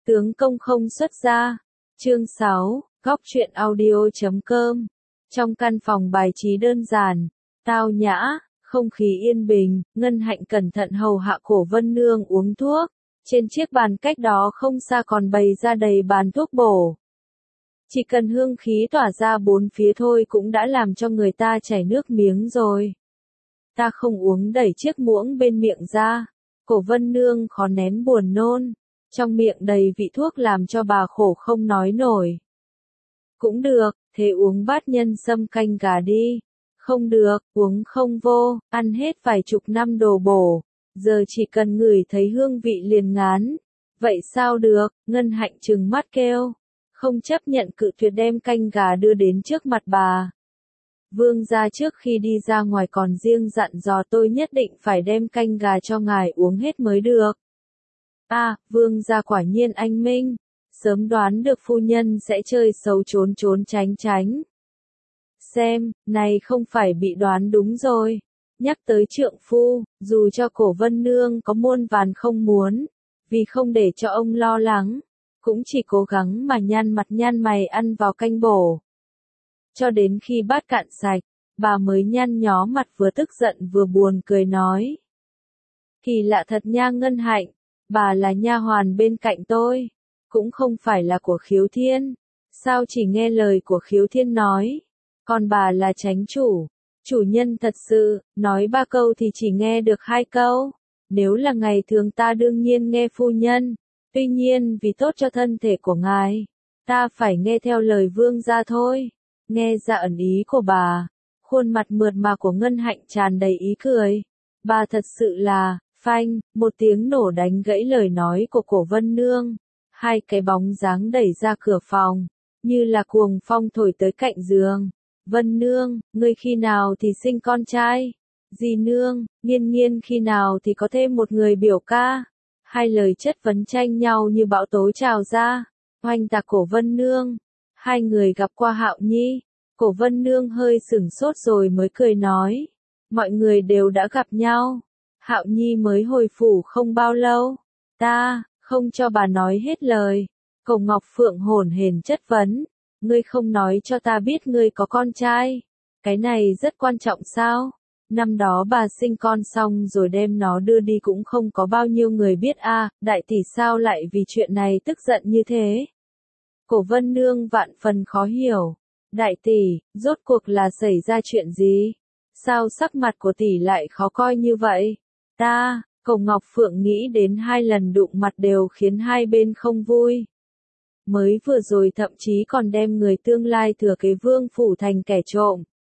Tướng công không xuất gia. Chương 6, góc truyện audio.com. Trong căn phòng bài trí đơn giản, tao nhã, không khí yên bình, Ngân Hạnh cẩn thận hầu hạ Cổ Vân Nương uống thuốc. Trên chiếc bàn cách đó không xa còn bày ra đầy bàn thuốc bổ. Chỉ cần hương khí tỏa ra bốn phía thôi cũng đã làm cho người ta chảy nước miếng rồi. Ta không uống, đẩy chiếc muỗng bên miệng ra. Cổ Vân Nương khó nén buồn nôn. Trong miệng đầy vị thuốc làm cho bà khổ không nói nổi. Cũng được, thế uống bát nhân sâm canh gà đi. Không được, uống không vô, ăn hết vài chục năm đồ bổ. Giờ chỉ cần ngửi thấy hương vị liền ngán. Vậy sao được, Ngân Hạnh trừng mắt kêu. Không chấp nhận cự tuyệt, đem canh gà đưa đến trước mặt bà. Vương gia trước khi đi ra ngoài còn riêng dặn dò tôi nhất định phải đem canh gà cho ngài uống hết mới được. Vương gia quả nhiên anh minh, sớm đoán được phu nhân sẽ chơi xấu trốn trốn tránh tránh. Xem, này không phải bị đoán đúng rồi. Nhắc tới trượng phu, dù cho Cổ Vân Nương có muôn vàn không muốn, vì không để cho ông lo lắng, cũng chỉ cố gắng mà nhăn mặt nhăn mày ăn vào canh bổ. Cho đến khi bát cạn sạch, bà mới nhăn nhó mặt, vừa tức giận vừa buồn cười nói. Kỳ lạ thật nha Ngân Hạnh, bà là nha hoàn bên cạnh tôi, cũng không phải là của Khiếu Thiên, sao chỉ nghe lời của Khiếu Thiên nói, còn bà là chánh chủ nhân thật sự, nói 3 câu thì chỉ nghe được 2 câu, nếu là ngày thường ta đương nhiên nghe phu nhân, tuy nhiên vì tốt cho thân thể của ngài, ta phải nghe theo lời vương gia thôi. Nghe ra ẩn ý của bà, khuôn mặt mượt mà của Ngân Hạnh tràn đầy ý cười. Bà thật sự là, phanh, một tiếng nổ đánh gãy lời nói của Cổ Vân Nương. 2 cái bóng dáng đẩy ra cửa phòng, như là cuồng phong thổi tới cạnh giường. Vân Nương, ngươi khi nào thì sinh con trai? Dì Nương, Nghiên Nghiên khi nào thì có thêm một người biểu ca? 2 lời chất vấn tranh nhau như bão tố trào ra, oanh tạc Cổ Vân Nương. 2 người gặp qua Hạo Nhi, Cổ Vân Nương hơi sửng sốt rồi mới cười nói, mọi người đều đã gặp nhau, Hạo Nhi mới hồi phủ không bao lâu, ta, không cho bà nói hết lời. Cổ Ngọc Phượng hổn hển chất vấn, ngươi không nói cho ta biết ngươi có con trai, cái này rất quan trọng sao? Năm đó bà sinh con xong rồi đem nó đưa đi cũng không có bao nhiêu người biết đại tỷ sao lại vì chuyện này tức giận như thế? Cổ Vân Nương vạn phần khó hiểu. Đại tỷ, rốt cuộc là xảy ra chuyện gì? Sao sắc mặt của tỷ lại khó coi như vậy? Cổ Ngọc Phượng nghĩ đến 2 lần đụng mặt đều khiến hai bên không vui. Mới vừa rồi thậm chí còn đem người tương lai thừa kế vương phủ thành kẻ trộm.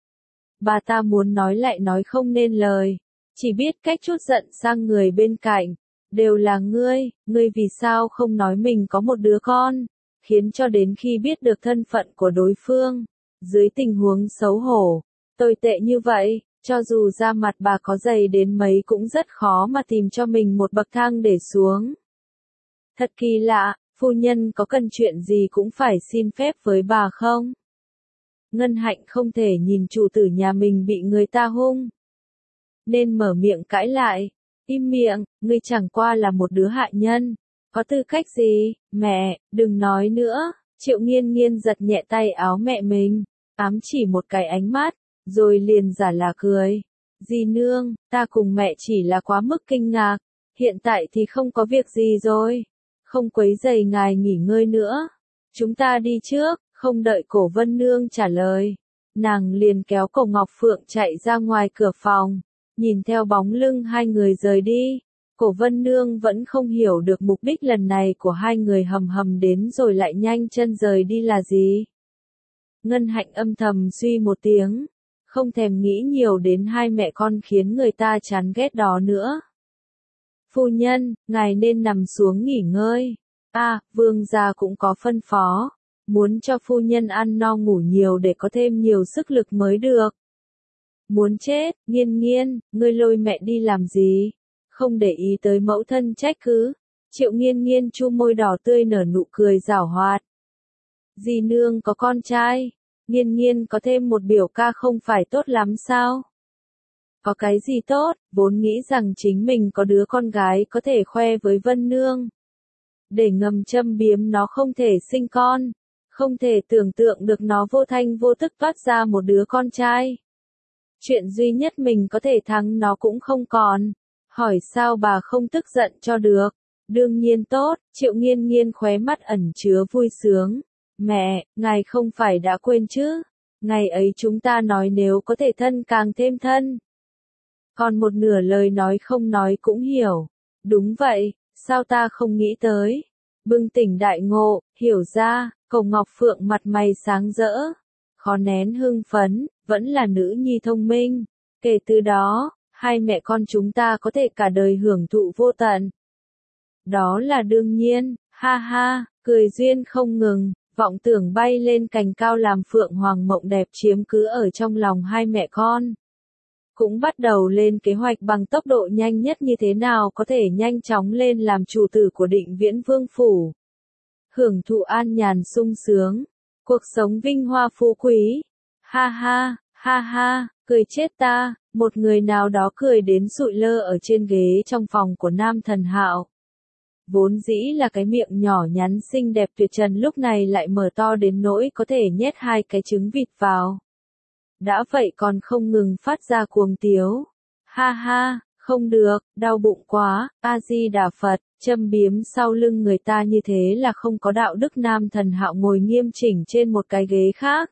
Bà ta muốn nói lại nói không nên lời, chỉ biết cách trút giận sang người bên cạnh. Đều là ngươi vì sao không nói mình có một đứa con? Khiến cho đến khi biết được thân phận của đối phương, dưới tình huống xấu hổ, tồi tệ như vậy, cho dù da mặt bà có dày đến mấy cũng rất khó mà tìm cho mình một bậc thang để xuống. Thật kỳ lạ, phu nhân có cần chuyện gì cũng phải xin phép với bà không? Ngân Hạnh không thể nhìn chủ tử nhà mình bị người ta hung, nên mở miệng cãi lại. Im miệng, ngươi chẳng qua là một đứa hạ nhân. Có tư cách gì? Mẹ, đừng nói nữa. Triệu Nghiên Nghiên giật nhẹ tay áo mẹ mình, ám chỉ một cái ánh mắt, rồi liền giả là cười. Dì Nương, ta cùng mẹ chỉ là quá mức kinh ngạc, hiện tại thì không có việc gì rồi. Không quấy rầy ngài nghỉ ngơi nữa. Chúng ta đi trước. Không đợi Cổ Vân Nương trả lời, nàng liền kéo Cổ Ngọc Phượng chạy ra ngoài cửa phòng, nhìn theo bóng lưng 2 người rời đi. Cổ Vân Nương vẫn không hiểu được mục đích lần này của 2 người hầm hầm đến rồi lại nhanh chân rời đi là gì. Ngân Hạnh âm thầm suy một tiếng, không thèm nghĩ nhiều đến 2 mẹ con khiến người ta chán ghét đó nữa. Phu nhân, ngài nên nằm xuống nghỉ ngơi. Vương gia cũng có phân phó, muốn cho phu nhân ăn no ngủ nhiều để có thêm nhiều sức lực mới được. Muốn chết, Nghiên Nghiên, ngươi lôi mẹ đi làm gì? Không để ý tới mẫu thân trách cứ. Triệu Nghiên Nghiên chu môi đỏ tươi nở nụ cười giảo hoạt. Dì Nương có con trai, Nghiên Nghiên có thêm một biểu ca không phải tốt lắm sao? Có cái gì tốt, vốn nghĩ rằng chính mình có đứa con gái có thể khoe với Vân Nương. để ngầm châm biếm nó không thể sinh con, không thể tưởng tượng được nó vô thanh vô tức toát ra một đứa con trai. Chuyện duy nhất mình có thể thắng nó cũng không còn. Hỏi sao bà không tức giận cho được? Đương nhiên tốt, Triệu Nghiên Nghiên khóe mắt ẩn chứa vui sướng. Mẹ, ngài không phải đã quên chứ? Ngày ấy chúng ta nói nếu có thể thân càng thêm thân. Còn một nửa lời nói không nói cũng hiểu. Đúng vậy, sao ta không nghĩ tới? Bừng tỉnh đại ngộ, hiểu ra, Cổ Ngọc Phượng mặt mày sáng rỡ. Khó nén hưng phấn, vẫn là nữ nhi thông minh. Kể từ đó, hai mẹ con chúng ta có thể cả đời hưởng thụ vô tận. Đó là đương nhiên, ha ha, cười duyên không ngừng, vọng tưởng bay lên cành cao làm Phượng Hoàng mộng đẹp chiếm cứ ở trong lòng hai mẹ con. Cũng bắt đầu lên kế hoạch bằng tốc độ nhanh nhất như thế nào có thể nhanh chóng lên làm chủ tử của Định Viễn Vương Phủ. Hưởng thụ an nhàn sung sướng, cuộc sống vinh hoa phú quý. Ha ha, cười chết ta, một người nào đó cười đến sụi lơ ở trên ghế trong phòng của Nam Thần Hạo. Vốn dĩ là cái miệng nhỏ nhắn xinh đẹp tuyệt trần lúc này lại mở to đến nỗi có thể nhét hai cái trứng vịt vào. Đã vậy còn không ngừng phát ra cuồng tiếu. Ha ha, không được, đau bụng quá, A-di-đà Phật, châm biếm sau lưng người ta như thế là không có đạo đức. Nam Thần Hạo ngồi nghiêm chỉnh trên một cái ghế khác.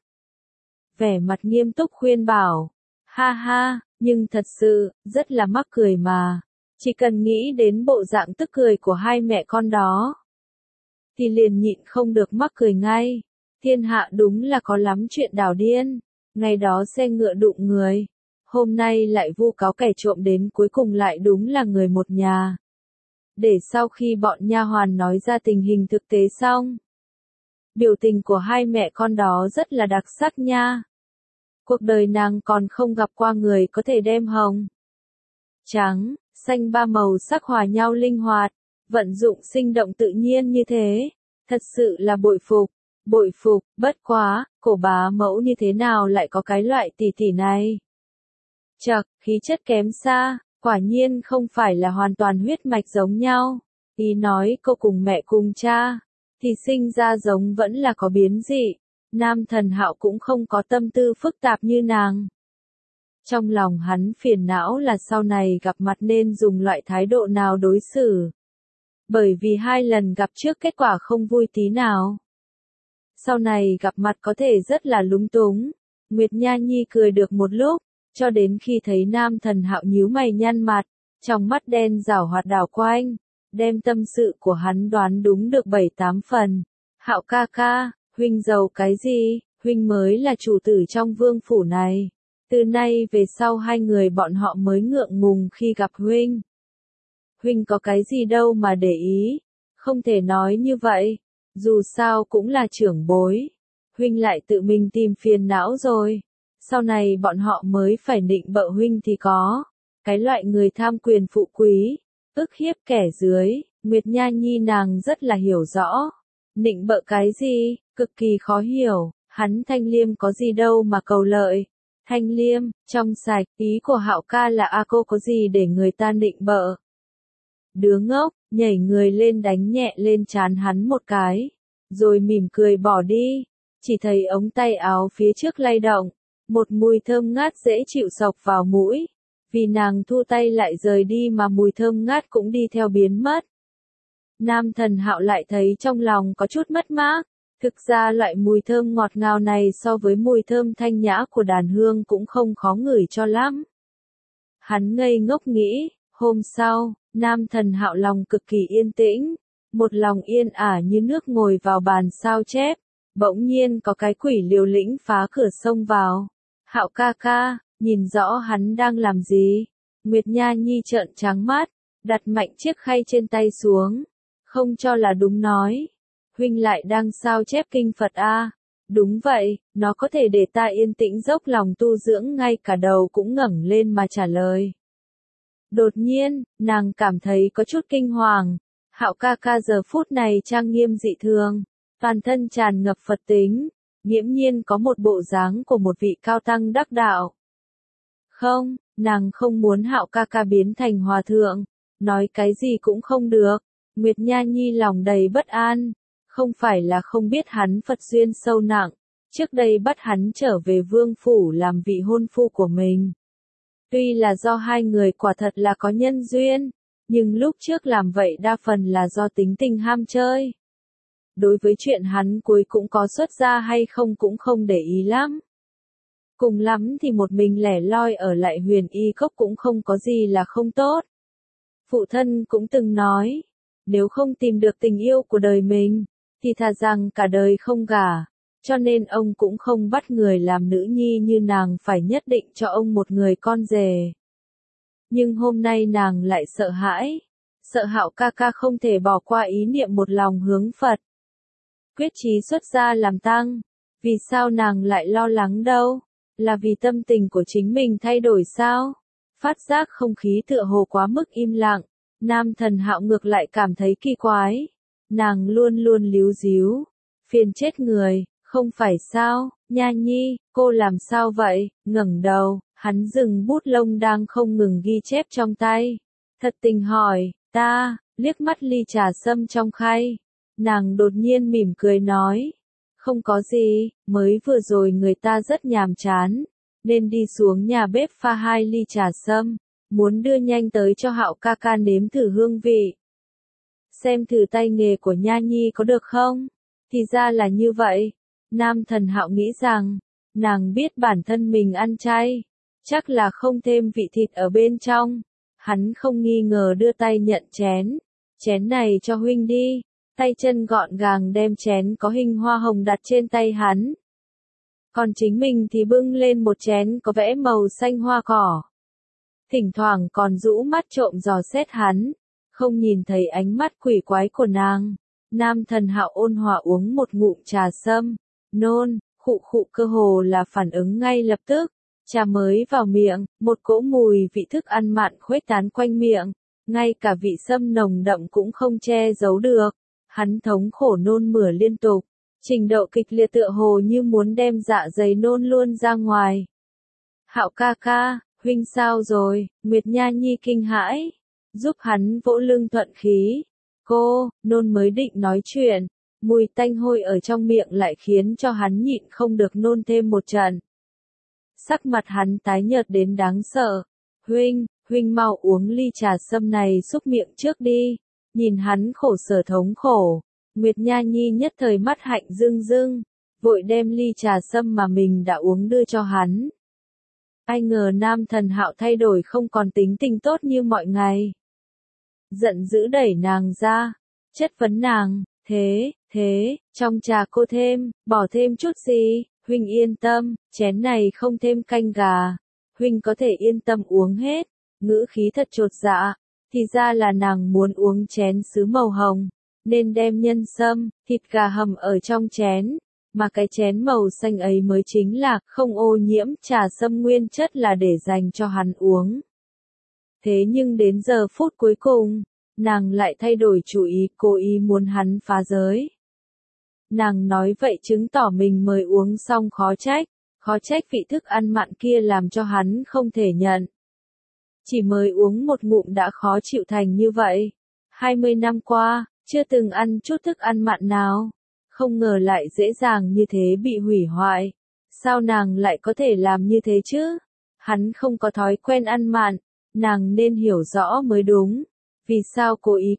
Vẻ mặt nghiêm túc khuyên bảo. Ha ha, nhưng thật sự, rất là mắc cười mà. Chỉ cần nghĩ đến bộ dạng tức cười của hai mẹ con đó, thì liền nhịn không được mắc cười ngay. Thiên hạ đúng là có lắm chuyện đảo điên. Ngày đó xe ngựa đụng người, hôm nay lại vu cáo kẻ trộm đến cuối cùng lại đúng là người một nhà. Để sau khi bọn nha hoàn nói ra tình hình thực tế xong, biểu tình của hai mẹ con đó rất là đặc sắc nha. Cuộc đời nàng còn không gặp qua người có thể đem hồng, trắng, xanh ba màu sắc hòa nhau linh hoạt, vận dụng sinh động tự nhiên như thế. Thật sự là bội phục, bất quá, Cổ bá mẫu như thế nào lại có cái loại tỷ tỷ này. Chậc, khí chất kém xa, quả nhiên không phải là hoàn toàn huyết mạch giống nhau. Ý nói cô cùng mẹ cùng cha, thì sinh ra giống vẫn là có biến dị. Nam Thần Hạo cũng không có tâm tư phức tạp như nàng. Trong lòng hắn phiền não là sau này gặp mặt nên dùng loại thái độ nào đối xử. Bởi vì hai lần gặp trước kết quả không vui tí nào. Sau này gặp mặt có thể rất là lúng túng. Nguyệt Nha Nhi cười được một lúc, cho đến khi thấy Nam Thần Hạo nhíu mày nhăn mặt, trong mắt đen giảo hoạt đảo quanh, đem tâm sự của hắn đoán đúng được 7-8 phần. Hạo ca ca, huynh giàu cái gì, huynh mới là chủ tử trong vương phủ này. Từ nay về sau hai người bọn họ mới ngượng ngùng khi gặp huynh. Huynh có cái gì đâu mà để ý, không thể nói như vậy, dù sao cũng là trưởng bối. Huynh lại tự mình tìm phiền não rồi, sau này bọn họ mới phải nịnh bợ huynh thì có. Cái loại người tham quyền phụ quý, ức hiếp kẻ dưới, Nguyệt Nha Nhi nàng rất là hiểu rõ. Nịnh bợ cái gì, cực kỳ khó hiểu, hắn Thanh Liêm có gì đâu mà cầu lợi. Thanh Liêm, trong sạch, ý của Hạo ca là cô có gì để người ta nịnh bợ. Đứa ngốc, nhảy người lên đánh nhẹ lên trán hắn một cái, rồi mỉm cười bỏ đi. Chỉ thấy ống tay áo phía trước lay động, một mùi thơm ngát dễ chịu xộc vào mũi. Vì nàng thu tay lại rời đi mà mùi thơm ngát cũng đi theo biến mất. Nam Thần Hạo lại thấy trong lòng có chút mất mát. Thực ra loại mùi thơm ngọt ngào này so với mùi thơm thanh nhã của đàn hương cũng không khó ngửi cho lắm. Hắn ngây ngốc nghĩ, hôm sau, Nam Thần Hạo lòng cực kỳ yên tĩnh, một lòng yên ả như nước ngồi vào bàn sao chép, bỗng nhiên có cái quỷ liều lĩnh phá cửa xông vào. Hạo ca ca, nhìn rõ hắn đang làm gì? Nguyệt Nha Nhi trợn trắng mắt, đặt mạnh chiếc khay trên tay xuống, không cho là đúng nói. Huynh lại đang sao chép kinh Phật a? Đúng vậy, nó có thể để ta yên tĩnh dốc lòng tu dưỡng ngay cả đầu cũng ngẩng lên mà trả lời. Đột nhiên, nàng cảm thấy có chút kinh hoàng. Hạo ca ca giờ phút này trang nghiêm dị thường, toàn thân tràn ngập Phật tính, nghiễm nhiên có một bộ dáng của một vị cao tăng đắc đạo. Không, nàng không muốn Hạo ca ca biến thành hòa thượng, nói cái gì cũng không được. Nguyệt Nha Nhi lòng đầy bất an, không phải là không biết hắn Phật duyên sâu nặng, trước đây bắt hắn trở về vương phủ làm vị hôn phu của mình. Tuy là do hai người quả thật là có nhân duyên, nhưng lúc trước làm vậy đa phần là do tính tình ham chơi. Đối với chuyện hắn cuối cũng có xuất gia hay không cũng không để ý lắm. Cùng lắm thì một mình lẻ loi ở lại Huyền Y Cốc cũng không có gì là không tốt. Phụ thân cũng từng nói, nếu không tìm được tình yêu của đời mình, thì thà rằng cả đời không gả, cho nên ông cũng không bắt người làm nữ nhi như nàng phải nhất định cho ông một người con rể. Nhưng hôm nay nàng lại sợ hãi, sợ Hạo ca ca không thể bỏ qua ý niệm một lòng hướng Phật. Quyết chí xuất gia làm tăng, vì sao nàng lại lo lắng đâu? Là vì tâm tình của chính mình thay đổi sao? Phát giác không khí tựa hồ quá mức im lặng, Nam Thần Hạo ngược lại cảm thấy kỳ quái. Nàng luôn luôn líu díu, phiền chết người, không phải sao? Nha Nhi, cô làm sao vậy? Ngẩng đầu, hắn dừng bút lông đang không ngừng ghi chép trong tay. Thật tình hỏi, ta, liếc mắt ly trà sâm trong khay. Nàng đột nhiên mỉm cười nói, không có gì, mới vừa rồi người ta rất nhàm chán, nên đi xuống nhà bếp pha 2 ly trà sâm, muốn đưa nhanh tới cho Hạo ca ca nếm thử hương vị. Xem thử tay nghề của Nha Nhi có được không? Thì ra là như vậy. Nam Thần Hạo nghĩ rằng, nàng biết bản thân mình ăn chay, chắc là không thêm vị thịt ở bên trong. Hắn không nghi ngờ đưa tay nhận chén. Chén này cho huynh đi. Tay chân gọn gàng đem chén có hình hoa hồng đặt trên tay hắn. Còn chính mình thì bưng lên một chén có vẽ màu xanh hoa cỏ. Thỉnh thoảng còn rũ mắt trộm dò xét hắn, không nhìn thấy ánh mắt quỷ quái của nàng. Nam Thần Hạo ôn hòa uống một ngụm trà sâm, nôn, khụ khụ cơ hồ là phản ứng ngay lập tức. Trà mới vào miệng, một cỗ mùi vị thức ăn mặn khuếch tán quanh miệng, ngay cả vị sâm nồng đậm cũng không che giấu được. Hắn thống khổ nôn mửa liên tục, trình độ kịch liệt tựa hồ như muốn đem dạ dày nôn luôn ra ngoài. Hạo ca ca, huynh sao rồi? Nguyệt Nha Nhi kinh hãi, giúp hắn vỗ lưng thuận khí. Cô, nôn mới định nói chuyện, mùi tanh hôi ở trong miệng lại khiến cho hắn nhịn không được nôn thêm một trận. Sắc mặt hắn tái nhợt đến đáng sợ. Huynh mau uống ly trà sâm này xúc miệng trước đi. Nhìn hắn khổ sở thống khổ, Nguyệt Nha Nhi nhất thời mắt hạnh rưng rưng, vội đem ly trà sâm mà mình đã uống đưa cho hắn. Ai ngờ Nam Thần Hạo thay đổi không còn tính tình tốt như mọi ngày. Giận dữ đẩy nàng ra, chất vấn nàng, thế, trong trà cô bỏ thêm chút gì, huynh yên tâm, chén này không thêm canh gà, huynh có thể yên tâm uống hết, ngữ khí thật chột dạ. Thì ra là nàng muốn uống chén sứ màu hồng, nên đem nhân sâm, thịt gà hầm ở trong chén, mà cái chén màu xanh ấy mới chính là không ô nhiễm trà sâm nguyên chất là để dành cho hắn uống. Thế nhưng đến giờ phút cuối cùng, nàng lại thay đổi chủ ý, cố ý muốn hắn phá giới. Nàng nói vậy chứng tỏ mình mới uống xong khó trách vị thức ăn mặn kia làm cho hắn không thể nhận. Chỉ mới uống một ngụm đã khó chịu thành như vậy. 20 năm qua, chưa từng ăn chút thức ăn mặn nào. Không ngờ lại dễ dàng như thế bị hủy hoại. Sao nàng lại có thể làm như thế chứ? Hắn không có thói quen ăn mặn, nàng nên hiểu rõ mới đúng. Vì sao cố ý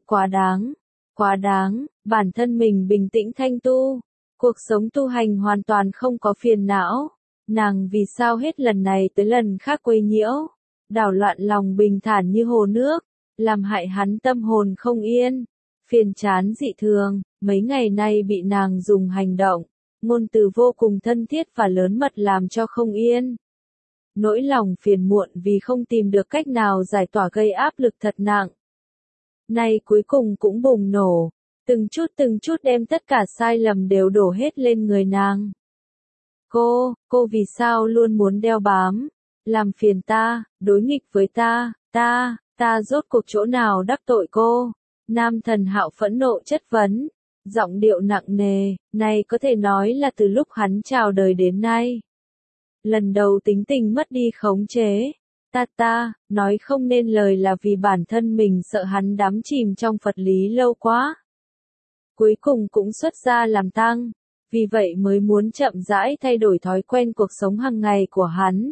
quá đáng, bản thân mình bình tĩnh thanh tu. Cuộc sống tu hành hoàn toàn không có phiền não. Nàng vì sao hết lần này tới lần khác quấy nhiễu? Đảo loạn lòng bình thản như hồ nước, làm hại hắn tâm hồn không yên, phiền chán dị thường, mấy ngày nay bị nàng dùng hành động, ngôn từ vô cùng thân thiết và lớn mật làm cho không yên. Nỗi lòng phiền muộn vì không tìm được cách nào giải tỏa gây áp lực thật nặng. Nay cuối cùng cũng bùng nổ, từng chút đem tất cả sai lầm đều đổ hết lên người nàng. Cô vì sao luôn muốn đeo bám? Làm phiền ta, đối nghịch với ta rốt cuộc chỗ nào đắc tội cô? Nam Thần Hạo phẫn nộ chất vấn, giọng điệu nặng nề, này có thể nói là từ lúc hắn chào đời đến nay. Lần đầu tính tình mất đi khống chế, Ta, nói không nên lời là vì bản thân mình sợ hắn đắm chìm trong Phật lý lâu quá. Cuối cùng cũng xuất gia làm tăng, vì vậy mới muốn chậm rãi thay đổi thói quen cuộc sống hàng ngày của hắn.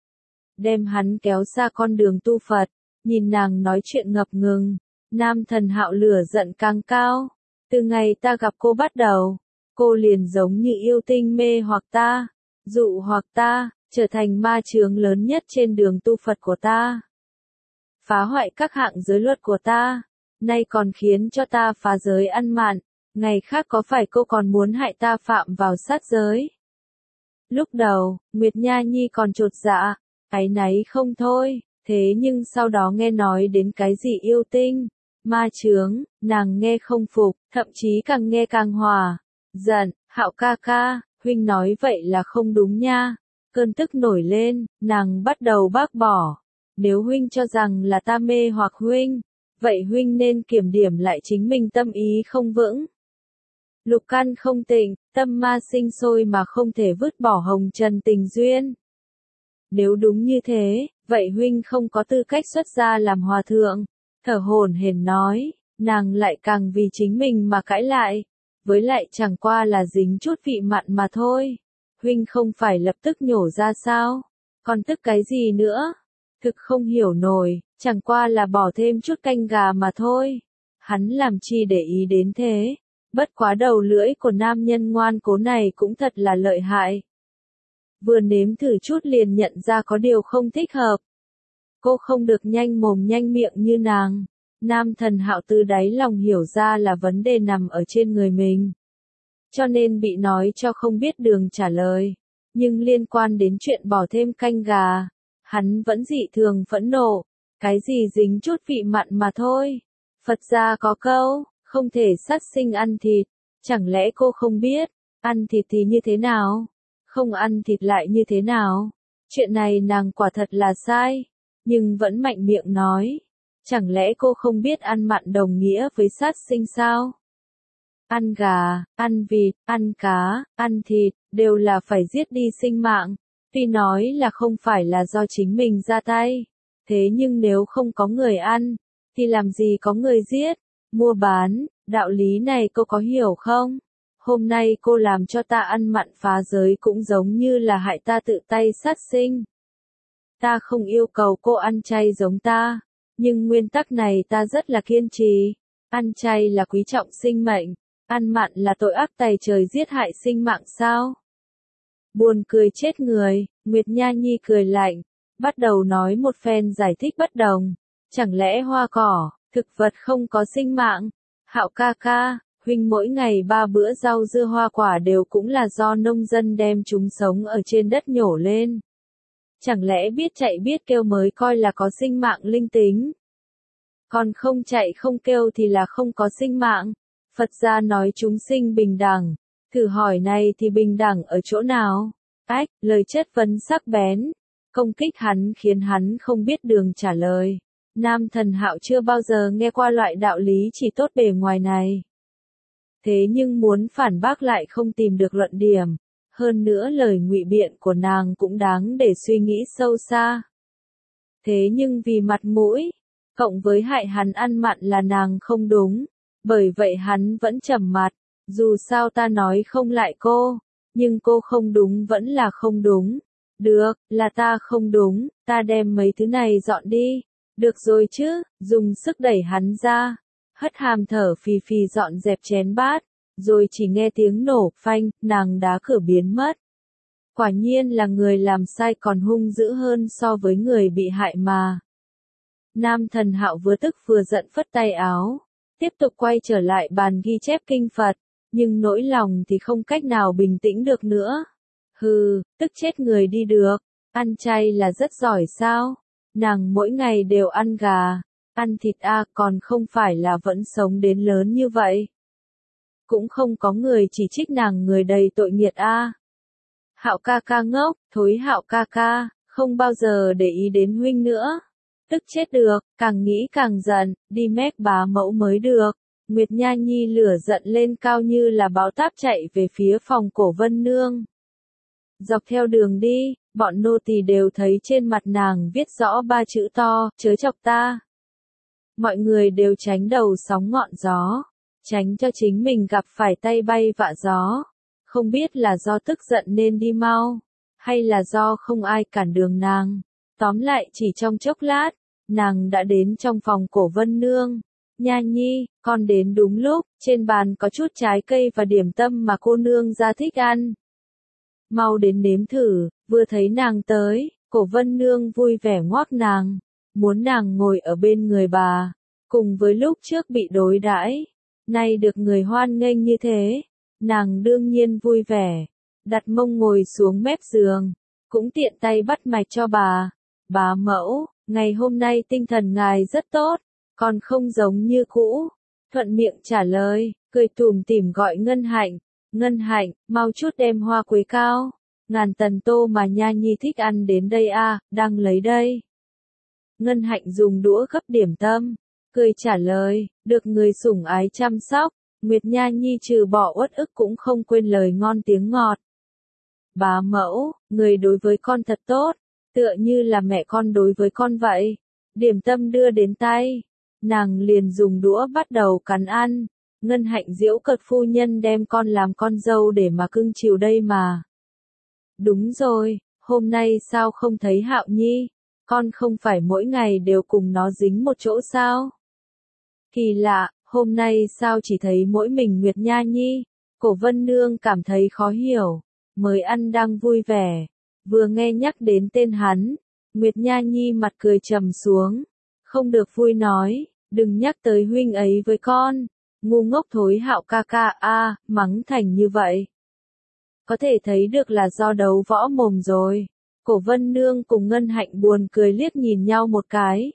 Đem hắn kéo xa con đường tu Phật, nhìn nàng nói chuyện ngập ngừng, Nam Thần Hạo lửa giận càng cao. Từ ngày ta gặp cô bắt đầu, cô liền giống như yêu tinh mê hoặc ta, dụ hoặc ta, trở thành ma chướng lớn nhất trên đường tu Phật của ta. Phá hoại các hạng giới luật của ta, nay còn khiến cho ta phá giới ăn mạn, ngày khác có phải cô còn muốn hại ta phạm vào sát giới? Lúc đầu, Nguyệt Nha Nhi còn chột dạ, áy náy không thôi, thế nhưng sau đó nghe nói đến cái gì yêu tinh, ma chướng, nàng nghe không phục, thậm chí càng nghe càng hòa, giận, Hạo ca ca, huynh nói vậy là không đúng nha. Cơn tức nổi lên, nàng bắt đầu bác bỏ. Nếu huynh cho rằng là ta mê hoặc huynh, vậy huynh nên kiểm điểm lại chính mình tâm ý không vững. Lục căn không tịnh, tâm ma sinh sôi mà không thể vứt bỏ hồng trần tình duyên. Nếu đúng như thế, vậy huynh không có tư cách xuất gia làm hòa thượng. Thở hổn hển nói, nàng lại càng vì chính mình mà cãi lại. Với lại chẳng qua là dính chút vị mặn mà thôi. Huynh không phải lập tức nhổ ra sao? Còn tức cái gì nữa? Thực không hiểu nổi, chẳng qua là bỏ thêm chút canh gà mà thôi. Hắn làm chi để ý đến thế? Bất quá đầu lưỡi của nam nhân ngoan cố này cũng thật là lợi hại. Vừa nếm thử chút liền nhận ra có điều không thích hợp. Cô không được nhanh mồm nhanh miệng như nàng. Nam Thần Hạo từ đáy lòng hiểu ra là vấn đề nằm ở trên người mình. Cho nên bị nói cho không biết đường trả lời. Nhưng liên quan đến chuyện bỏ thêm canh gà, hắn vẫn dị thường phẫn nộ. Cái gì dính chút vị mặn mà thôi. Phật gia có câu, không thể sát sinh ăn thịt. Chẳng lẽ cô không biết, ăn thịt thì như thế nào? Không ăn thịt lại như thế nào? Chuyện này nàng quả thật là sai. Nhưng vẫn mạnh miệng nói. Chẳng lẽ cô không biết ăn mặn đồng nghĩa với sát sinh sao? Ăn gà, ăn vịt, ăn cá, ăn thịt, đều là phải giết đi sinh mạng. Tuy nói là không phải là do chính mình ra tay. Thế nhưng nếu không có người ăn, thì làm gì có người giết? Mua bán, đạo lý này cô có hiểu không? Hôm nay cô làm cho ta ăn mặn phá giới cũng giống như là hại ta tự tay sát sinh. Ta không yêu cầu cô ăn chay giống ta. Nhưng nguyên tắc này ta rất là kiên trì. Ăn chay là quý trọng sinh mệnh. Ăn mặn là tội ác tày trời giết hại sinh mạng sao? Buồn cười chết người, Nguyệt Nha Nhi cười lạnh. Bắt đầu nói một phen giải thích bất đồng. Chẳng lẽ hoa cỏ, thực vật không có sinh mạng? Hạo ca ca, huynh mỗi ngày 3 bữa rau dưa hoa quả đều cũng là do nông dân đem chúng sống ở trên đất nhổ lên. Chẳng lẽ biết chạy biết kêu mới coi là có sinh mạng linh tính? Còn không chạy không kêu thì là không có sinh mạng. Phật gia nói chúng sinh bình đẳng. Thử hỏi này thì bình đẳng ở chỗ nào? Ách, lời chất vấn sắc bén. Công kích hắn khiến hắn không biết đường trả lời. Nam Thần Hạo chưa bao giờ nghe qua loại đạo lý chỉ tốt bề ngoài này. Thế nhưng muốn phản bác lại không tìm được luận điểm. Hơn nữa lời ngụy biện của nàng cũng đáng để suy nghĩ sâu xa. Thế nhưng vì mặt mũi, cộng với hại hắn ăn mặn là nàng không đúng. Bởi vậy hắn vẫn trầm mặt. Dù sao ta nói không lại cô, nhưng cô không đúng vẫn là không đúng. Được, là ta không đúng, ta đem mấy thứ này dọn đi. Được rồi chứ, dùng sức đẩy hắn ra. Hất hàm thở phì phì dọn dẹp chén bát. Rồi chỉ nghe tiếng nổ phanh, nàng đá cửa biến mất. Quả nhiên là người làm sai còn hung dữ hơn so với người bị hại mà. Nam Thần Hạo vừa tức vừa giận phất tay áo. Tiếp tục quay trở lại bàn ghi chép kinh Phật. Nhưng nỗi lòng thì không cách nào bình tĩnh được nữa. Hừ, tức chết người đi được. Ăn chay là rất giỏi sao? Nàng mỗi ngày đều ăn gà, ăn thịt còn không phải là vẫn sống đến lớn như vậy. Cũng không có người chỉ trích nàng người đầy tội nghiệt Hạo ca ca ngốc, thối Hạo ca ca, không bao giờ để ý đến huynh nữa. Tức chết được, càng nghĩ càng giận, đi mép bá mẫu mới được. Nguyệt Nha Nhi lửa giận lên cao như là bão táp chạy về phía phòng Cổ Vân Nương. Dọc theo đường đi, bọn nô tỳ đều thấy trên mặt nàng viết rõ 3 chữ to, chớ chọc ta. Mọi người đều tránh đầu sóng ngọn gió, tránh cho chính mình gặp phải tay bay vạ gió. Không biết là do tức giận nên đi mau, hay là do không ai cản đường nàng. Tóm lại chỉ trong chốc lát, nàng đã đến trong phòng Cổ Vân Nương. Nha nhi, con đến đúng lúc, trên bàn có chút trái cây và điểm tâm mà cô nương ra thích ăn. Mau đến nếm thử, vừa thấy nàng tới, Cổ Vân Nương vui vẻ ngoác nàng, muốn nàng ngồi ở bên người bà, cùng với lúc trước bị đối đãi, nay được người hoan nghênh như thế, nàng đương nhiên vui vẻ, đặt mông ngồi xuống mép giường, cũng tiện tay bắt mạch cho bà. Bá mẫu, ngày hôm nay tinh thần ngài rất tốt, còn không giống như cũ. Thuận miệng trả lời, cười tủm tỉm gọi Ngân Hạnh. Ngân Hạnh, mau chút đem hoa quế cao, ngàn tần tô mà nha nhi thích ăn đến đây a, đang lấy đây. Ngân Hạnh dùng đũa gấp điểm tâm, cười trả lời, được người sủng ái chăm sóc, Nguyệt nha nhi trừ bỏ uất ức cũng không quên lời ngon tiếng ngọt. Bá mẫu, người đối với con thật tốt, tựa như là mẹ con đối với con vậy. Điểm tâm đưa đến tay, nàng liền dùng đũa bắt đầu cắn ăn. Ngân Hạnh giễu cợt phu nhân đem con làm con dâu để mà cưng chiều đây mà. Đúng rồi, hôm nay sao không thấy Hạo Nhi, con không phải mỗi ngày đều cùng nó dính một chỗ sao? Kỳ lạ, hôm nay sao chỉ thấy mỗi mình Nguyệt Nha Nhi? Cổ Vân Nương cảm thấy khó hiểu, mới ăn đang vui vẻ, vừa nghe nhắc đến tên hắn, Nguyệt Nha Nhi mặt cười trầm xuống, không được vui nói, đừng nhắc tới huynh ấy với con, ngu ngốc thối Hạo ca ca a, mắng thành như vậy. Có thể thấy được là do đấu võ mồm rồi. Cổ Vân Nương cùng Ngân Hạnh buồn cười liếc nhìn nhau một cái.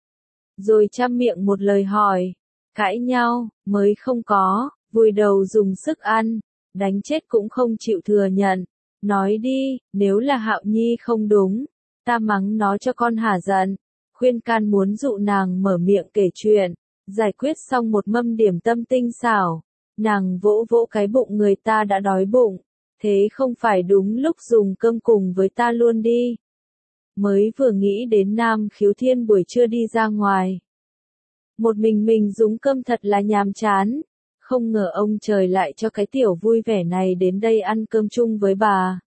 Rồi chăm miệng một lời hỏi, cãi nhau, mới không có, vùi đầu dùng sức ăn, đánh chết cũng không chịu thừa nhận. Nói đi, nếu là Hạo Nhi không đúng, ta mắng nó cho con hả giận, khuyên can muốn dụ nàng mở miệng kể chuyện, giải quyết xong một mâm điểm tâm tinh xảo, nàng vỗ vỗ cái bụng người ta đã đói bụng, thế không phải đúng lúc dùng cơm cùng với ta luôn đi. Mới vừa nghĩ đến Nam Khiếu Thiên buổi trưa đi ra ngoài. Một mình dùng cơm thật là nhàm chán, không ngờ ông trời lại cho cái tiểu vui vẻ này đến đây ăn cơm chung với bà.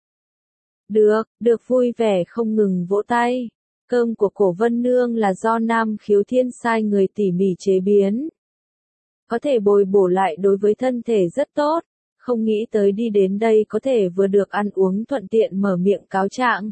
Được vui vẻ không ngừng vỗ tay. Cơm của Cổ Vân Nương là do Nam Khiếu Thiên sai người tỉ mỉ chế biến. Có thể bồi bổ lại đối với thân thể rất tốt, không nghĩ tới đi đến đây có thể vừa được ăn uống thuận tiện mở miệng cáo trạng.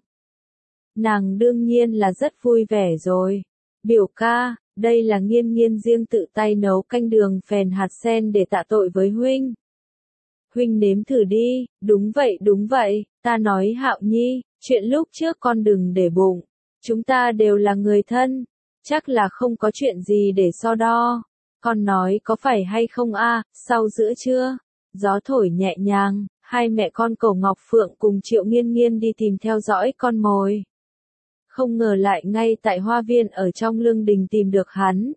Nàng đương nhiên là rất vui vẻ rồi. Biểu ca, đây là Nghiên Nghiên riêng tự tay nấu canh đường phèn hạt sen để tạ tội với huynh. Huynh nếm thử đi, đúng vậy, ta nói Hạo Nhi, chuyện lúc trước con đừng để bụng. Chúng ta đều là người thân, chắc là không có chuyện gì để so đo. Con nói có phải hay không a? Sau giữa trưa, gió thổi nhẹ nhàng, hai mẹ con Cổ Ngọc Phượng cùng Triệu Nghiên Nghiên đi tìm theo dõi con mồi. Không ngờ lại ngay tại hoa viên ở trong lương đình tìm được hắn.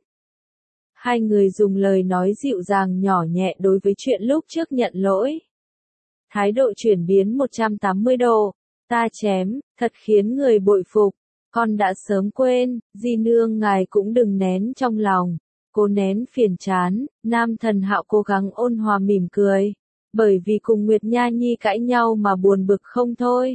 Hai người dùng lời nói dịu dàng nhỏ nhẹ đối với chuyện lúc trước nhận lỗi. Thái độ chuyển biến 180 độ, ta chém, thật khiến người bội phục. Con đã sớm quên, di nương ngài cũng đừng nén trong lòng. Cô nén phiền chán, Nam Thần Hạo cố gắng ôn hòa mỉm cười. Bởi vì cùng Nguyệt Nha Nhi cãi nhau mà buồn bực không thôi.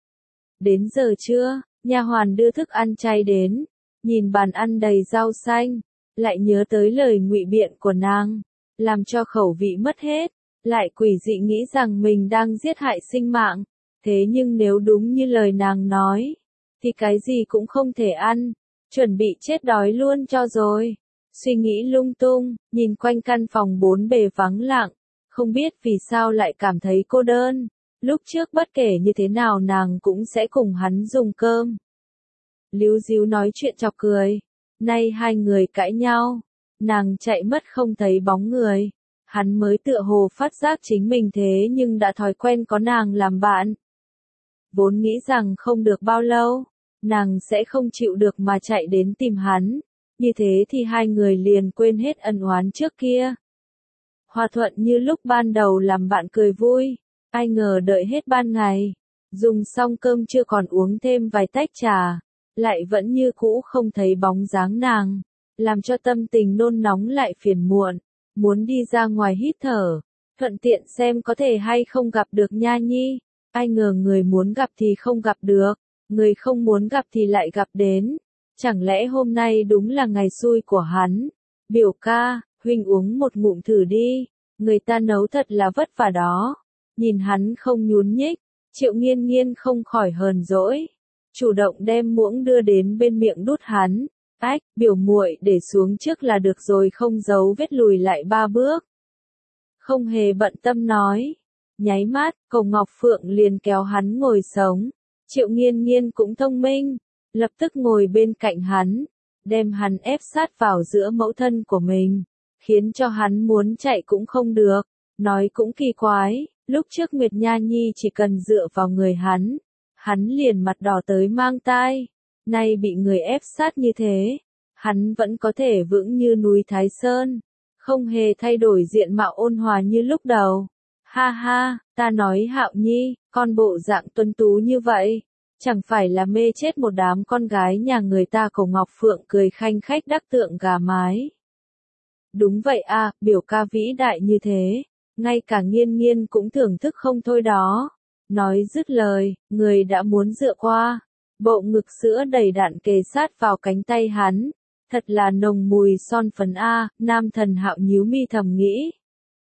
Đến giờ trưa, nha hoàn đưa thức ăn chay đến, nhìn bàn ăn đầy rau xanh, lại nhớ tới lời ngụy biện của nàng, làm cho khẩu vị mất hết, lại quỷ dị nghĩ rằng mình đang giết hại sinh mạng, thế nhưng nếu đúng như lời nàng nói, thì cái gì cũng không thể ăn, chuẩn bị chết đói luôn cho rồi. Suy nghĩ lung tung, nhìn quanh căn phòng bốn bề vắng lặng, không biết vì sao lại cảm thấy cô đơn. Lúc trước bất kể như thế nào nàng cũng sẽ cùng hắn dùng cơm. Líu díu nói chuyện chọc cười. Nay hai người cãi nhau, nàng chạy mất không thấy bóng người. Hắn mới tựa hồ phát giác chính mình thế nhưng đã thói quen có nàng làm bạn. Vốn nghĩ rằng không được bao lâu, nàng sẽ không chịu được mà chạy đến tìm hắn. Như thế thì hai người liền quên hết ân oán trước kia. Hòa thuận như lúc ban đầu làm bạn cười vui, ai ngờ đợi hết ban ngày, Dùng xong cơm chưa còn uống thêm vài tách trà, lại vẫn như cũ không thấy bóng dáng nàng, làm cho tâm tình nôn nóng lại phiền muộn, muốn đi ra ngoài hít thở, thuận tiện xem có thể hay không gặp được Nha Nhi. Ai ngờ người muốn gặp thì không gặp được, người không muốn gặp thì lại gặp đến. Chẳng lẽ hôm nay đúng là ngày xui của hắn? Biểu ca, huynh uống một ngụm thử đi, người ta nấu thật là vất vả đó. Nhìn hắn không nhún nhích, Triệu Nghiên Nghiên không khỏi hờn dỗi, chủ động đem muỗng đưa đến bên miệng đút hắn. Ách, biểu muội để xuống trước là được rồi, không giấu vết lùi lại 3 bước. Không hề bận tâm nói. Nháy mắt, Cầu Ngọc Phượng liền kéo hắn ngồi sống. Triệu Nghiên Nghiên cũng thông minh, lập tức ngồi bên cạnh hắn, đem hắn ép sát vào giữa mẫu thân của mình, khiến cho hắn muốn chạy cũng không được. Nói cũng kỳ quái, lúc trước Nguyệt Nha Nhi chỉ cần dựa vào người hắn liền mặt đỏ tới mang tai. Nay bị người ép sát như thế, hắn vẫn có thể vững như núi Thái Sơn, không hề thay đổi diện mạo ôn hòa như lúc đầu. Ha ha, ta nói Hạo Nhi, con bộ dạng tuấn tú như vậy, chẳng phải là mê chết một đám con gái nhà người ta. Cầu Ngọc Phượng cười khanh khách đắc tượng gà mái. Đúng vậy à, biểu ca vĩ đại như thế, ngay cả Nghiên Nghiên cũng thưởng thức không thôi đó. Nói dứt lời, người đã muốn dựa qua, bộ ngực sữa đầy đặn kề sát vào cánh tay hắn, thật là nồng mùi son phấn a. Nam thần Hạo nhíu mi thầm nghĩ.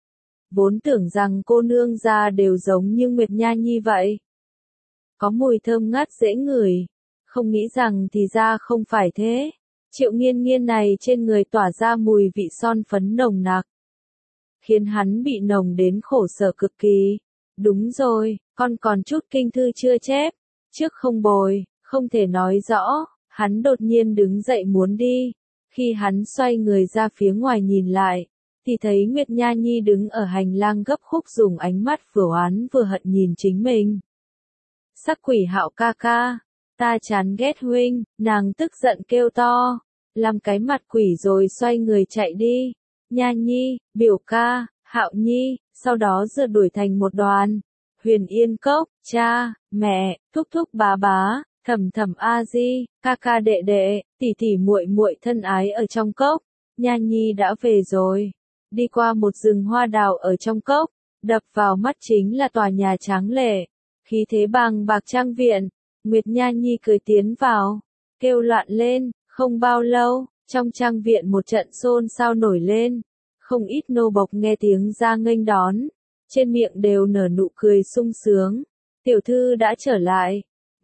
Vốn tưởng rằng cô nương gia đều giống như Nguyệt Nha Nhi vậy, có mùi thơm ngát dễ ngửi, không nghĩ rằng thì ra không phải thế. Triệu Nghiên Nghiên này trên người tỏa ra mùi vị son phấn nồng nặc, khiến hắn bị nồng đến khổ sở cực kỳ. Đúng rồi, con còn chút kinh thư chưa chép, trước không bồi, không thể nói rõ. Hắn đột nhiên đứng dậy muốn đi, khi hắn xoay người ra phía ngoài nhìn lại, thì thấy Nguyệt Nha Nhi đứng ở hành lang gấp khúc dùng ánh mắt vừa oán vừa hận nhìn chính mình. Sắc quỷ Hạo ca ca, ta chán ghét huynh, nàng tức giận kêu to, làm cái mặt quỷ rồi xoay người chạy đi. Nha Nhi, biểu ca, Hạo Nhi, sau đó rượt đuổi thành một đoàn. Huyền Yên Cốc, cha, mẹ, thúc thúc bá bá, thầm thầm a di, ca ca đệ đệ, tỷ tỷ muội muội thân ái ở trong cốc. Nha Nhi đã về rồi. Đi qua một rừng hoa đào ở trong cốc, đập vào mắt chính là tòa nhà tráng lệ, khí thế bàng bạc trang viện. Nguyệt Nha Nhi cười tiến vào, kêu loạn lên. Không bao lâu, trong trang viện một trận xôn xao nổi lên, không ít nô bộc nghe tiếng ra nghênh đón, trên miệng đều nở nụ cười sung sướng. Tiểu thư đã trở lại,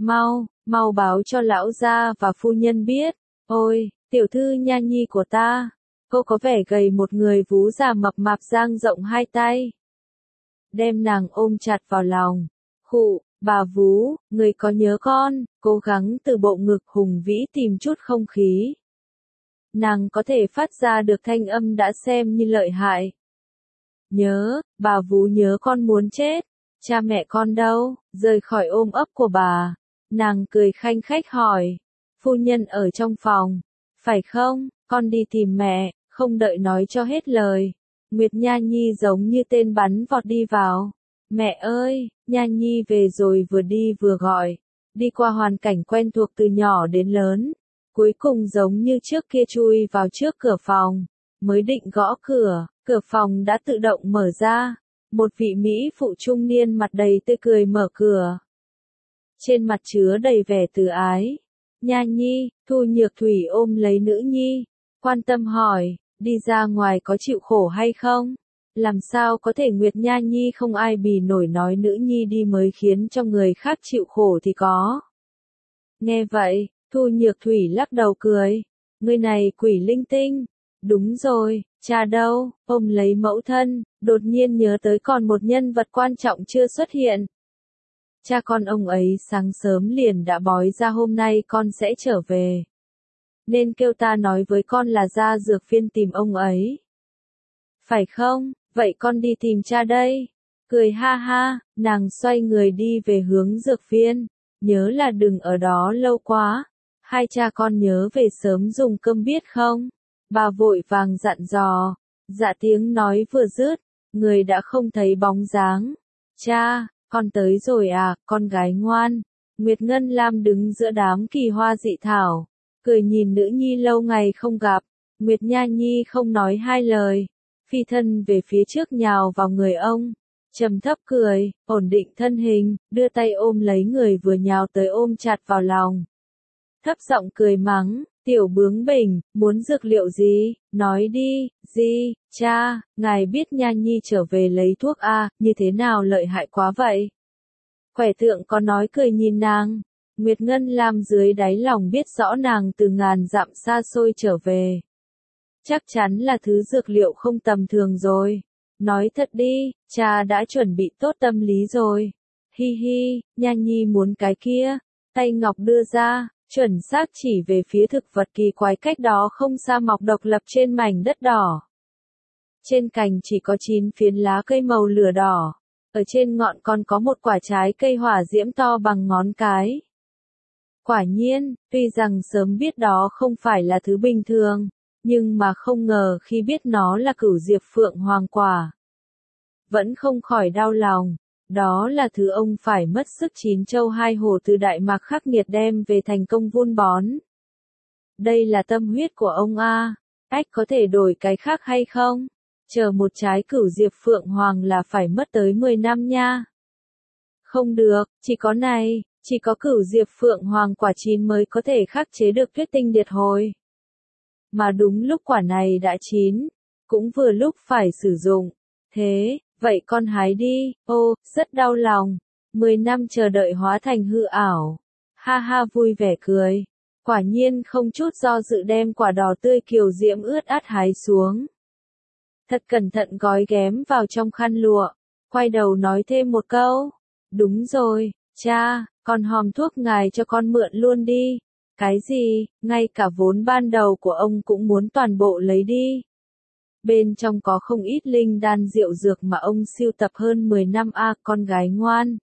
mau báo cho lão gia và phu nhân biết. Ôi, tiểu thư Nha Nhi của ta, cô có vẻ gầy một người, vú già mập mạp dang rộng hai tay, đem nàng ôm chặt vào lòng. Khụ, bà vú, người có nhớ con? Cố gắng từ bộ ngực hùng vĩ tìm chút không khí. Nàng có thể phát ra được thanh âm đã xem như lợi hại. Nhớ, bà vú nhớ con muốn chết. Cha mẹ con đâu? Rời khỏi ôm ấp của bà, nàng cười khanh khách hỏi. Phu nhân ở trong phòng, phải không? Con đi tìm mẹ. Không đợi nói cho hết lời, Nguyệt Nha Nhi giống như tên bắn vọt đi vào. Mẹ ơi, Nha Nhi về rồi, vừa đi vừa gọi. Đi qua hoàn cảnh quen thuộc từ nhỏ đến lớn, cuối cùng giống như trước kia chui vào trước cửa phòng, mới định gõ cửa, cửa phòng đã tự động mở ra. Một vị mỹ phụ trung niên mặt đầy tươi cười mở cửa, trên mặt chứa đầy vẻ từ ái. Nha Nhi, Thu Nhược Thủy ôm lấy nữ nhi, quan tâm hỏi, đi ra ngoài có chịu khổ hay không? Làm sao có thể? Nguyệt Nha Nhi không ai bì nổi nói nữ nhi đi mới khiến cho người khác chịu khổ thì có. Nghe vậy, Thu Nhược Thủy lắc đầu cười, người này quỷ linh tinh. Đúng rồi, cha đâu? Ôm lấy mẫu thân, đột nhiên nhớ tới còn một nhân vật quan trọng chưa xuất hiện. Cha con ông ấy sáng sớm liền đã bói ra hôm nay con sẽ trở về, nên kêu ta nói với con là ra dược phiên tìm ông ấy. Phải không? Vậy con đi tìm cha đây. Cười ha ha, nàng xoay người đi về hướng dược phiên. Nhớ là đừng ở đó lâu quá. Hai cha con nhớ về sớm dùng cơm biết không? Bà vội vàng dặn dò. Dạ tiếng nói vừa dứt, người đã không thấy bóng dáng. Cha, con tới rồi à, con gái ngoan. Nguyệt Ngân Lam đứng giữa đám kỳ hoa dị thảo, cười nhìn nữ nhi lâu ngày không gặp. Nguyệt Nha Nhi không nói hai lời, phi thân về phía trước nhào vào người ông, trầm thấp cười, ổn định thân hình, đưa tay ôm lấy người vừa nhào tới ôm chặt vào lòng. Thấp giọng cười mắng, tiểu bướng bỉnh, muốn dược liệu gì, nói đi, gì, cha, ngài biết Nha Nhi trở về lấy thuốc a, như thế nào lợi hại quá vậy? Quẻ tượng có nói cười nhìn nàng, Nguyệt Ngân Lam dưới đáy lòng biết rõ nàng từ ngàn dặm xa xôi trở về. Chắc chắn là thứ dược liệu không tầm thường rồi. Nói thật đi, cha đã chuẩn bị tốt tâm lý rồi. Hi hi, Nha Nhi muốn cái kia. Tay ngọc đưa ra, chuẩn xác chỉ về phía thực vật kỳ quái cách đó không xa mọc độc lập trên mảnh đất đỏ. Trên cành chỉ có 9 phiến lá cây màu lửa đỏ. Ở trên ngọn còn có một quả trái cây hỏa diễm to bằng ngón cái. Quả nhiên, tuy rằng sớm biết đó không phải là thứ bình thường, nhưng mà không ngờ khi biết nó là cửu diệp phượng hoàng quả. Vẫn không khỏi đau lòng, đó là thứ ông phải mất sức 9 châu 2 hổ từ Đại Mạc khắc nghiệt đem về thành công vun bón. Đây là tâm huyết của ông a, ách có thể đổi cái khác hay không? Chờ một trái cửu diệp phượng hoàng là phải mất tới 10 năm nha. Không được, chỉ có này, chỉ có cửu diệp phượng hoàng quả chín mới có thể khắc chế được tuyết tinh điệt hồi. Mà đúng lúc quả này đã chín, cũng vừa lúc phải sử dụng. Thế, vậy con hái đi, ô, rất đau lòng. 10 năm chờ đợi hóa thành hư ảo. Ha ha vui vẻ cười. Quả nhiên không chút do dự đem quả đỏ tươi kiều diễm ướt át hái xuống. Thật cẩn thận gói ghém vào trong khăn lụa. Quay đầu nói thêm một câu. Đúng rồi, cha, con hòm thuốc ngài cho con mượn luôn đi. Cái gì, ngay cả vốn ban đầu của ông cũng muốn toàn bộ lấy đi. Bên trong có không ít linh đan diệu dược mà ông sưu tập hơn 10 năm a, con gái ngoan.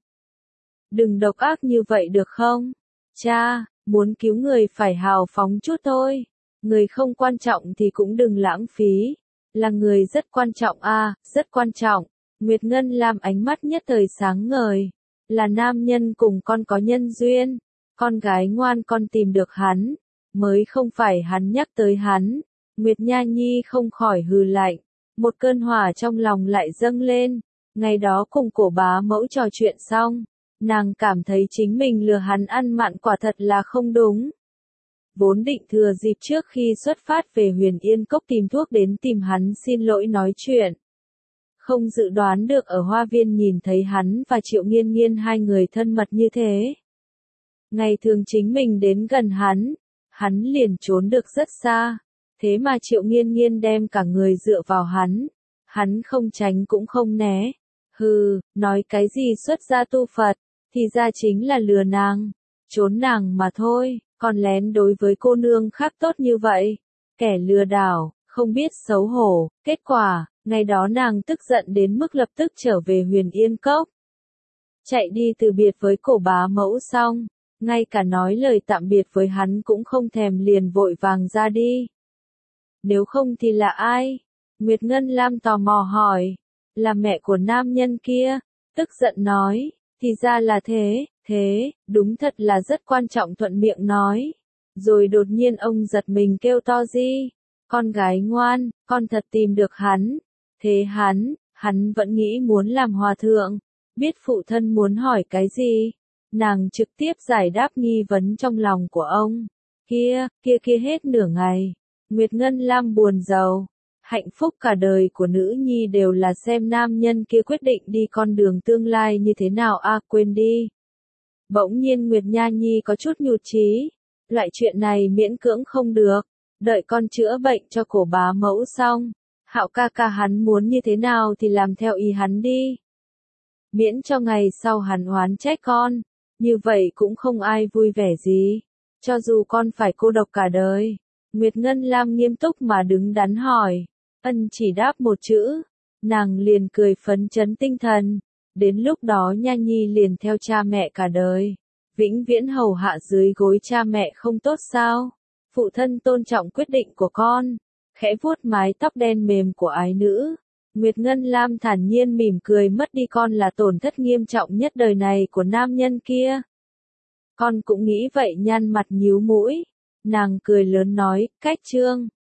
Đừng độc ác như vậy được không? Cha, muốn cứu người phải hào phóng chút thôi. Người không quan trọng thì cũng đừng lãng phí. Là người rất quan trọng a, rất quan trọng. Nguyệt Ngân Lam ánh mắt nhất thời sáng ngời. Là nam nhân cùng con có nhân duyên. Con gái ngoan con tìm được hắn. Mới không phải hắn nhắc tới hắn. Nguyệt Nha Nhi không khỏi hừ lạnh. Một cơn hỏa trong lòng lại dâng lên. Ngày đó cùng cổ bá mẫu trò chuyện xong. Nàng cảm thấy chính mình lừa hắn ăn mặn quả thật là không đúng. Vốn định thừa dịp trước khi xuất phát về Huyền Yên Cốc tìm thuốc đến tìm hắn xin lỗi nói chuyện. Không dự đoán được ở hoa viên nhìn thấy hắn và Triệu Nghiên Nghiên hai người thân mật như thế. Ngày thường chính mình đến gần hắn liền trốn được rất xa. Thế mà Triệu Nghiên Nghiên đem cả người dựa vào hắn không tránh cũng không né. Hừ, nói cái gì xuất gia tu Phật, thì ra chính là lừa nàng, trốn nàng mà thôi, còn lén đối với cô nương khác tốt như vậy. Kẻ lừa đảo, không biết xấu hổ, kết quả, ngày đó nàng tức giận đến mức lập tức trở về Huyền Yên Cốc. Chạy đi từ biệt với cổ bá mẫu xong, ngay cả nói lời tạm biệt với hắn cũng không thèm liền vội vàng ra đi. Nếu không thì là ai? Nguyệt Ngân Lam tò mò hỏi. Là mẹ của nam nhân kia. Tức giận nói. Thì ra là thế, đúng thật là rất quan trọng thuận miệng nói. Rồi đột nhiên ông giật mình kêu to gì? Con gái ngoan, con thật tìm được hắn. Thế hắn vẫn nghĩ muốn làm hòa thượng. Biết phụ thân muốn hỏi cái gì? Nàng trực tiếp giải đáp nghi vấn trong lòng của ông. Kia hết nửa ngày. Nguyệt Ngân Lam buồn rầu. Hạnh phúc cả đời của nữ nhi đều là xem nam nhân kia quyết định đi con đường tương lai như thế nào a, quên đi. Bỗng nhiên Nguyệt Nha Nhi có chút nhụt chí. Loại chuyện này miễn cưỡng không được. Đợi con chữa bệnh cho cổ bá mẫu xong. Hạo ca ca hắn muốn như thế nào thì làm theo ý hắn đi. Miễn cho ngày sau hắn oán trách con. Như vậy cũng không ai vui vẻ gì. Cho dù con phải cô độc cả đời. Nguyệt Ngân Lam nghiêm túc mà đứng đắn hỏi. Ân chỉ đáp một chữ. Nàng liền cười phấn chấn tinh thần. Đến lúc đó Nha Nhi liền theo cha mẹ cả đời. Vĩnh viễn hầu hạ dưới gối cha mẹ không tốt sao? Phụ thân tôn trọng quyết định của con. Khẽ vuốt mái tóc đen mềm của ái nữ. Nguyệt Ngân Lam thản nhiên mỉm cười, mất đi con là tổn thất nghiêm trọng nhất đời này của nam nhân kia. Con cũng nghĩ vậy, nhăn mặt nhíu mũi. Nàng cười lớn nói, cách Trương